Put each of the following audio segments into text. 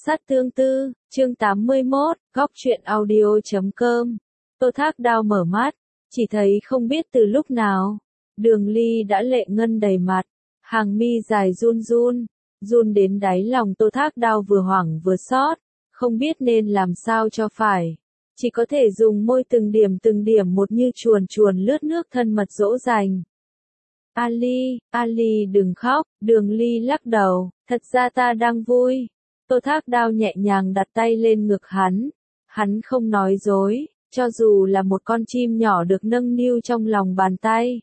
Sát tương tư, chương 81, góc truyện audio.com. Tô Thác Đao mở mắt, chỉ thấy không biết từ lúc nào, Đường Ly đã lệ ngân đầy mặt, hàng mi dài run run, run đến đáy lòng Tô Thác Đao vừa hoảng vừa xót, không biết nên làm sao cho phải. Chỉ có thể dùng môi từng điểm một như chuồn chuồn lướt nước thân mật dỗ dành. Ali đừng khóc, Đường Ly lắc đầu, thật ra ta đang vui. Tô Thác Đao nhẹ nhàng đặt tay lên ngực hắn không nói dối, cho dù là một con chim nhỏ được nâng niu trong lòng bàn tay.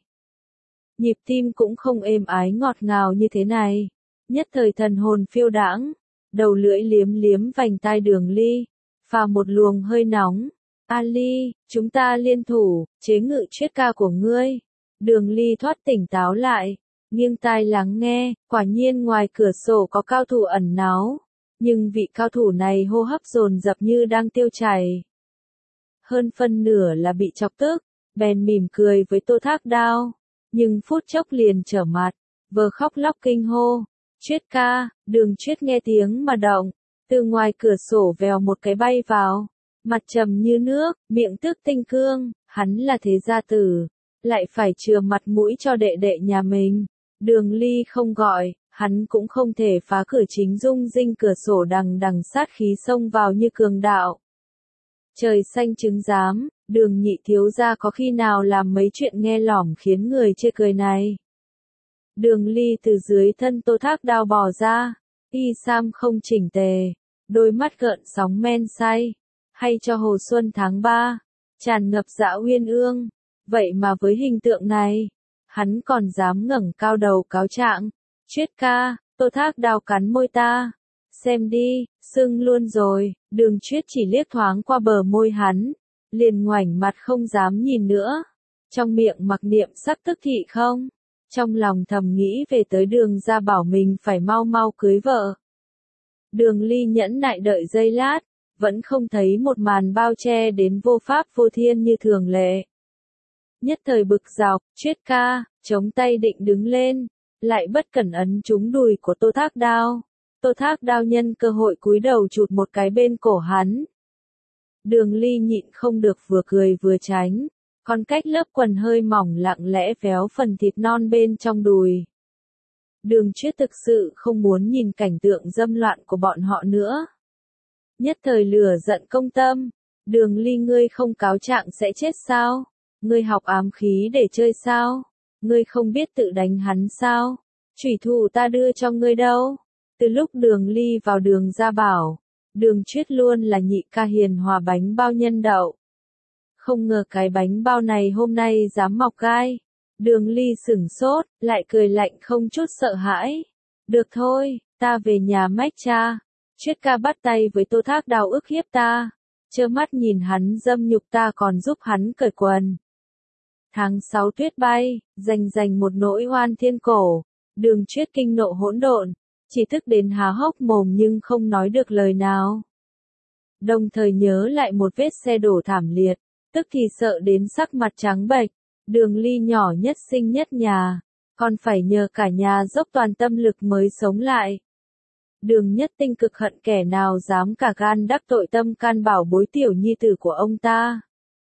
Nhịp tim cũng không êm ái ngọt ngào như thế này, nhất thời thần hồn phiêu đãng, đầu lưỡi liếm liếm vành tai Đường Ly, pha một luồng hơi nóng. Ali, chúng ta liên thủ, chế ngự triết ca của ngươi. Đường Ly thoát tỉnh táo lại, nghiêng tai lắng nghe, quả nhiên ngoài cửa sổ có cao thủ ẩn náu. Nhưng vị cao thủ này hô hấp dồn dập như đang tiêu chảy. Hơn phân nửa là bị chọc tức, bèn mỉm cười với Tô Thác Đao. Nhưng phút chốc liền trở mặt, vờ khóc lóc kinh hô. Triết ca, Đường Triết nghe tiếng mà động, từ ngoài cửa sổ vèo một cái bay vào. Mặt trầm như nước, miệng tức tinh cương, hắn là thế gia tử, lại phải chừa mặt mũi cho đệ đệ nhà mình. Đường Ly không gọi, hắn cũng không thể phá cửa chính dung dinh cửa sổ đằng sát khí xông vào như cường đạo. Trời xanh chứng giám, Đường nhị thiếu gia có khi nào làm mấy chuyện nghe lỏm khiến người chê cười này. Đường Ly từ dưới thân Tô Thác Đao bò ra, y sam không chỉnh tề, đôi mắt gợn sóng men say, hay cho hồ xuân tháng 3, tràn ngập dã uyên ương, vậy mà với hình tượng này, hắn còn dám ngẩng cao đầu cáo trạng. Triết ca, Tô Thác Đao cắn môi ta. Xem đi, sưng luôn rồi. Đường Triết chỉ liếc thoáng qua bờ môi hắn, liền ngoảnh mặt không dám nhìn nữa. Trong miệng mặc niệm sắc tức thị không, trong lòng thầm nghĩ về tới Đường ra bảo mình phải mau mau cưới vợ. Đường Ly nhẫn nại đợi giây lát, vẫn không thấy một màn bao che đến vô pháp vô thiên như thường lệ. Nhất thời bực dọc, Triết ca, chống tay định đứng lên, lại bất cẩn ấn trúng đùi của Tô Thác Đao. Tô Thác Đao nhân cơ hội cúi đầu chụt một cái bên cổ hắn. Đường Ly nhịn không được vừa cười vừa tránh, còn cách lớp quần hơi mỏng lặng lẽ véo phần thịt non bên trong đùi. Đường Triết thực sự không muốn nhìn cảnh tượng dâm loạn của bọn họ nữa. Nhất thời lửa giận công tâm, Đường Ly ngươi không cáo trạng sẽ chết sao? Ngươi học ám khí để chơi sao? Ngươi không biết tự đánh hắn sao? Chủy thủ ta đưa cho ngươi đâu? Từ lúc Đường Ly vào Đường ra bảo, Đường Triết luôn là nhị ca hiền hòa bánh bao nhân đậu. Không ngờ cái bánh bao này hôm nay dám mọc gai. Đường Ly sửng sốt, lại cười lạnh không chút sợ hãi. Được thôi, ta về nhà mách cha. Triết ca bắt tay với Tô Thác Đao ức hiếp ta. Trơ mắt nhìn hắn dâm nhục ta còn giúp hắn cởi quần. Tháng 6 tuyết bay, rành một nỗi oan thiên cổ. Đường Triết kinh nộ hỗn độn, chỉ tức đến há hốc mồm nhưng không nói được lời nào. Đồng thời nhớ lại một vết xe đổ thảm liệt, tức thì sợ đến sắc mặt trắng bệch. Đường Ly nhỏ nhất sinh nhất nhà, còn phải nhờ cả nhà dốc toàn tâm lực mới sống lại. Đường Nhất Tinh cực hận kẻ nào dám cả gan đắc tội tâm can bảo bối tiểu nhi tử của ông ta.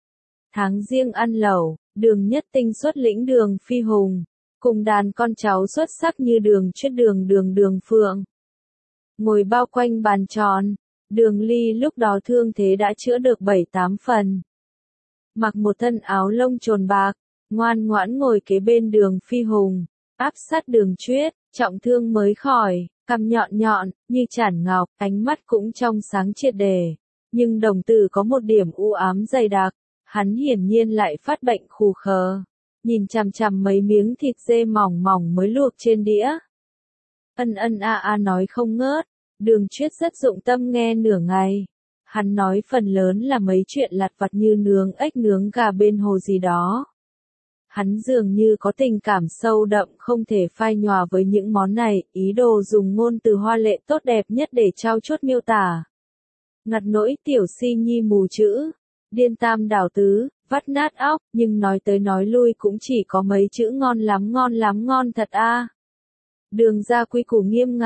Tháng riêng ăn lẩu, Đường Nhất Tinh xuất lĩnh Đường Phi Hùng, cùng đàn con cháu xuất sắc như Đường Triết Đường Phượng. Ngồi bao quanh bàn tròn, Đường Ly lúc đó thương thế đã chữa được 7-8 phần. Mặc một thân áo lông trồn bạc, ngoan ngoãn ngồi kế bên Đường Phi Hùng, áp sát Đường Triết, trọng thương mới khỏi, cằm nhọn, như chản ngọc, ánh mắt cũng trong sáng triệt để. Nhưng đồng tử có một điểm u ám dày đặc, hắn hiển nhiên lại phát bệnh khù khờ. Nhìn chằm chằm mấy miếng thịt dê mỏng mới luộc trên đĩa. Ân nói không ngớt, Đường Triết rất dụng tâm nghe nửa ngày. Hắn nói phần lớn là mấy chuyện lặt vặt như nướng ếch nướng gà bên hồ gì đó. Hắn dường như có tình cảm sâu đậm không thể phai nhòa với những món này, ý đồ dùng ngôn từ hoa lệ tốt đẹp nhất để trau chuốt miêu tả. Ngặt nỗi tiểu si nhi mù chữ, điên tam đảo tứ, vắt nát óc, nhưng nói tới nói lui cũng chỉ có mấy chữ ngon lắm ngon thật a. Đường ra quy củ nghiêm ngặt,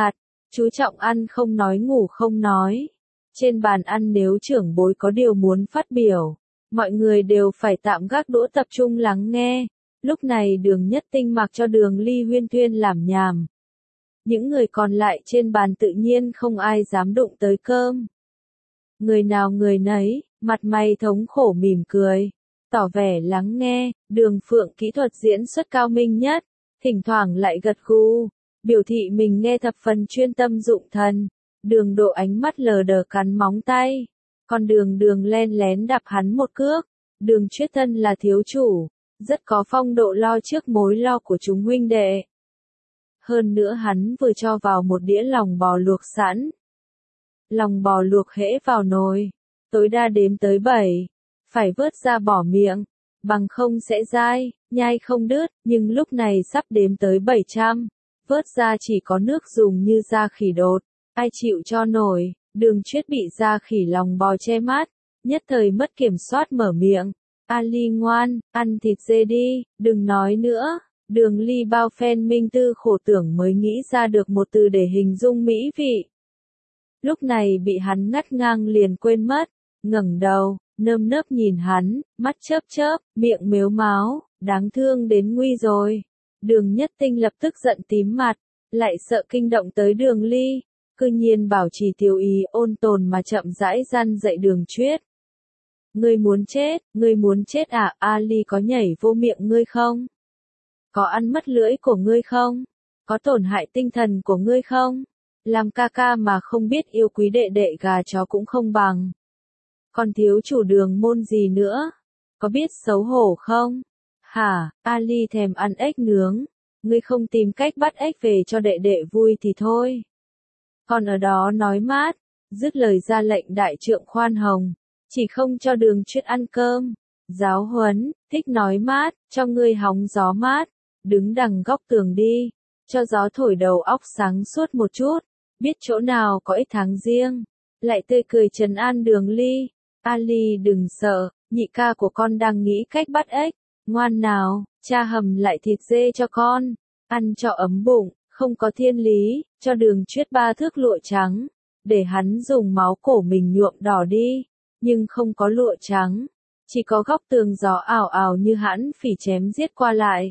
Chú trọng ăn không nói ngủ không nói. Trên bàn ăn nếu trưởng bối có điều muốn phát biểu, mọi người đều phải tạm gác đũa tập trung lắng nghe. Lúc này Đường Nhất Tinh mặc cho Đường Ly huyên thuyên làm nhảm. Những người còn lại trên bàn tự nhiên không ai dám đụng tới cơm. Người nào người nấy, mặt mày thống khổ mỉm cười, tỏ vẻ lắng nghe. Đường Phượng kỹ thuật diễn xuất cao minh nhất, thỉnh thoảng lại gật gù, biểu thị mình nghe thập phần chuyên tâm dụng thần. Đường Độ ánh mắt lờ đờ cắn móng tay, còn Đường len lén đạp hắn một cước. Đường Chuyết thân là thiếu chủ, rất có phong độ lo trước mối lo của chúng huynh đệ. Hơn nữa hắn vừa cho vào một đĩa lòng bò luộc sẵn. Lòng bò luộc hễ vào nồi, tối đa đếm tới 7, phải vớt ra bỏ miệng, bằng không sẽ dai, nhai không đứt, nhưng lúc này sắp đếm tới 700, vớt ra chỉ có nước dùng như da khỉ đột, ai chịu cho nổi. Đường Chuyết bị da khỉ lòng bò che mắt, nhất thời mất kiểm soát mở miệng, Ali ngoan, ăn thịt dê đi, đừng nói nữa. Đường Ly bao phen minh tư khổ tưởng mới nghĩ ra được một từ để hình dung mỹ vị. Lúc này bị hắn ngắt ngang liền quên mất, ngẩng đầu, nơm nớp nhìn hắn, mắt chớp chớp, miệng mếu máo, đáng thương đến nguy rồi. Đường Nhất Tinh lập tức giận tím mặt, lại sợ kinh động tới Đường Ly, cư nhiên bảo trì tiêu ý ôn tồn mà chậm rãi răn dạy Đường Chuyết. Ngươi muốn chết à? Ali có nhảy vô miệng ngươi không? Có ăn mất lưỡi của ngươi không? Có tổn hại tinh thần của ngươi không? Làm ca ca mà không biết yêu quý đệ đệ gà chó cũng không bằng. Còn thiếu chủ Đường môn gì nữa? Có biết xấu hổ không? Hả? Ali thèm ăn ếch nướng. Ngươi không tìm cách bắt ếch về cho đệ đệ vui thì thôi. Còn ở đó nói mát, dứt lời ra lệnh đại trượng khoan hồng, chỉ không cho Đường Chuyết ăn cơm. Giáo huấn, thích nói mát, cho ngươi hóng gió mát, đứng đằng góc tường đi, cho gió thổi đầu óc sáng suốt một chút, biết chỗ nào có ếch tháng riêng. Lại tươi cười trấn an Đường Ly, Ali đừng sợ, nhị ca của con đang nghĩ cách bắt ếch, ngoan nào, cha hầm lại thịt dê cho con, ăn cho ấm bụng, không có thiên lý, cho Đường Chuyết 3 thước lụa trắng, để hắn dùng máu cổ mình nhuộm đỏ đi, nhưng không có lụa trắng, chỉ có góc tường gió ảo ảo như hãn phỉ chém giết qua lại.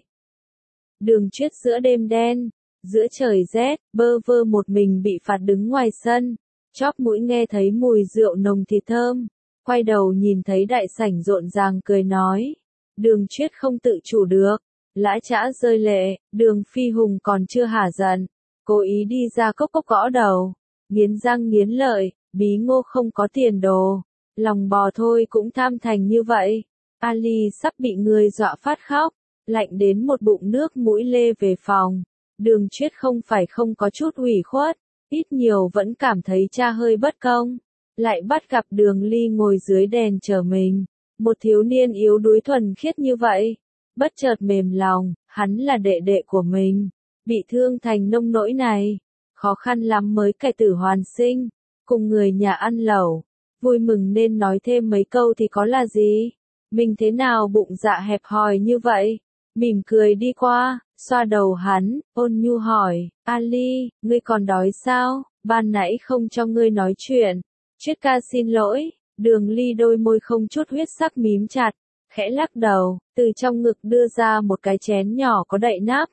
Đường Chuyết giữa đêm đen, giữa trời rét, bơ vơ một mình bị phạt đứng ngoài sân, chóp mũi nghe thấy mùi rượu nồng thịt thơm, quay đầu nhìn thấy đại sảnh rộn ràng cười nói. Đường Chuyết không tự chủ được, lã chã rơi lệ. Đường Phi Hùng còn chưa hả giận, cố ý đi ra cốc cốc gõ đầu, nghiến răng nghiến lợi, bí ngô không có tiền đồ, lòng bò thôi cũng tham thành như vậy. Ali sắp bị người dọa phát khóc, lạnh đến một bụng nước mũi lê về phòng. Đường Chuyết không phải không có chút ủy khuất, ít nhiều vẫn cảm thấy cha hơi bất công, lại bắt gặp Đường Ly ngồi dưới đèn chờ mình, một thiếu niên yếu đuối thuần khiết như vậy, bất chợt mềm lòng, hắn là đệ đệ của mình, bị thương thành nông nỗi này, khó khăn lắm mới cải tử hoàn sinh, cùng người nhà ăn lẩu, vui mừng nên nói thêm mấy câu thì có là gì, mình thế nào bụng dạ hẹp hòi như vậy, mỉm cười đi qua, xoa đầu hắn, ôn nhu hỏi, Ali, ngươi còn đói sao, ban nãy không cho ngươi nói chuyện. Chuyết ca xin lỗi. Đường Ly đôi môi không chút huyết sắc mím chặt, khẽ lắc đầu, từ trong ngực đưa ra một cái chén nhỏ có đậy nắp.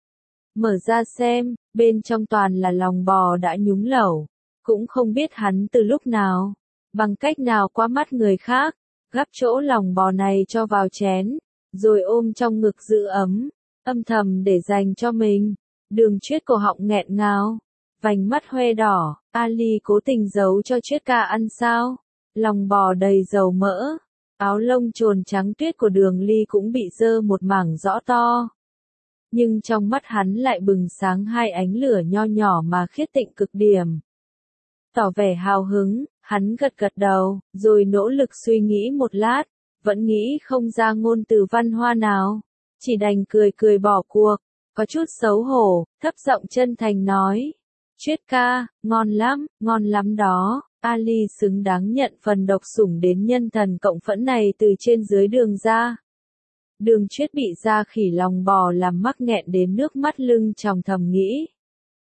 Mở ra xem, bên trong toàn là lòng bò đã nhúng lẩu, cũng không biết hắn từ lúc nào, bằng cách nào qua mắt người khác, gắp chỗ lòng bò này cho vào chén, rồi ôm trong ngực giữ ấm, âm thầm để dành cho mình. Đường Chuyết cổ họng nghẹn ngào, vành mắt hoe đỏ, Ali cố tình giấu cho Chuyết ca ăn sao? Lòng bò đầy dầu mỡ, áo lông trồn trắng tuyết của Đường Ly cũng bị dơ một mảng rõ to. Nhưng trong mắt hắn lại bừng sáng hai ánh lửa nho nhỏ mà khiết tịnh cực điểm. Tỏ vẻ hào hứng, hắn gật gật đầu, rồi nỗ lực suy nghĩ một lát, vẫn nghĩ không ra ngôn từ văn hoa nào, chỉ đành cười cười bỏ cuộc, có chút xấu hổ, thấp giọng chân thành nói. Chuyết ca, ngon lắm đó. Ali xứng đáng nhận phần độc sủng đến nhân thần cộng phẫn này từ trên dưới Đường ra. Đường Chuyết bị da khỉ lòng bò làm mắc nghẹn đến nước mắt lưng tròng thầm nghĩ.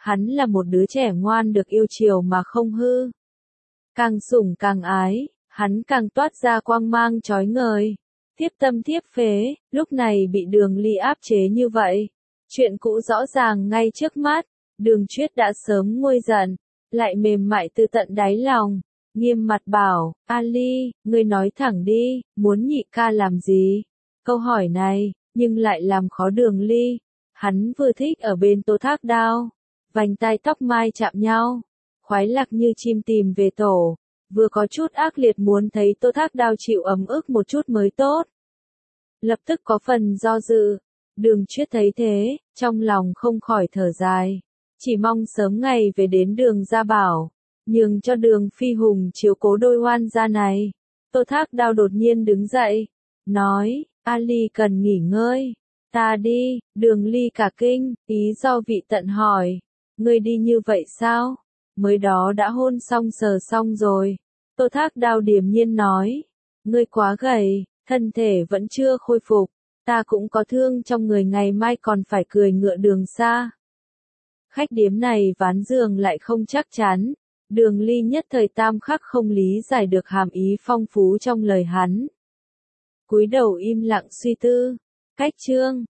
Hắn là một đứa trẻ ngoan được yêu chiều mà không hư. Càng sủng càng ái, hắn càng toát ra quang mang chói ngời. Tiếp tâm tiếp phế, lúc này bị Đường Ly áp chế như vậy. Chuyện cũ rõ ràng ngay trước mắt, Đường Chuyết đã sớm nguôi giận, lại mềm mại từ tận đáy lòng, nghiêm mặt bảo, Ali, ngươi nói thẳng đi, muốn nhị ca làm gì? Câu hỏi này, nhưng lại làm khó Đường Ly. Hắn vừa thích ở bên Tô Thác Đao, vành tai tóc mai chạm nhau, khoái lạc như chim tìm về tổ, vừa có chút ác liệt muốn thấy Tô Thác Đao chịu ấm ức một chút mới tốt. Lập tức có phần do dự, Đường Chuyết thấy thế, trong lòng không khỏi thở dài, chỉ mong sớm ngày về đến Đường Gia Bảo, nhường cho Đường Phi Hùng chiếu cố đôi oan gia này. Tô Thác Đao đột nhiên đứng dậy, nói, Ali cần nghỉ ngơi, ta đi. Đường Ly cả kinh, ý do vị tận hỏi, ngươi đi như vậy sao? Mới đó đã hôn xong sờ xong rồi. Tô Thác Đao điềm nhiên nói, ngươi quá gầy, thân thể vẫn chưa khôi phục, ta cũng có thương trong người, ngày mai còn phải cười ngựa đường xa. Khách điếm này ván giường lại không chắc chắn, Đường Ly nhất thời tam khắc không lý giải được hàm ý phong phú trong lời hắn. Cúi đầu im lặng suy tư, cách chương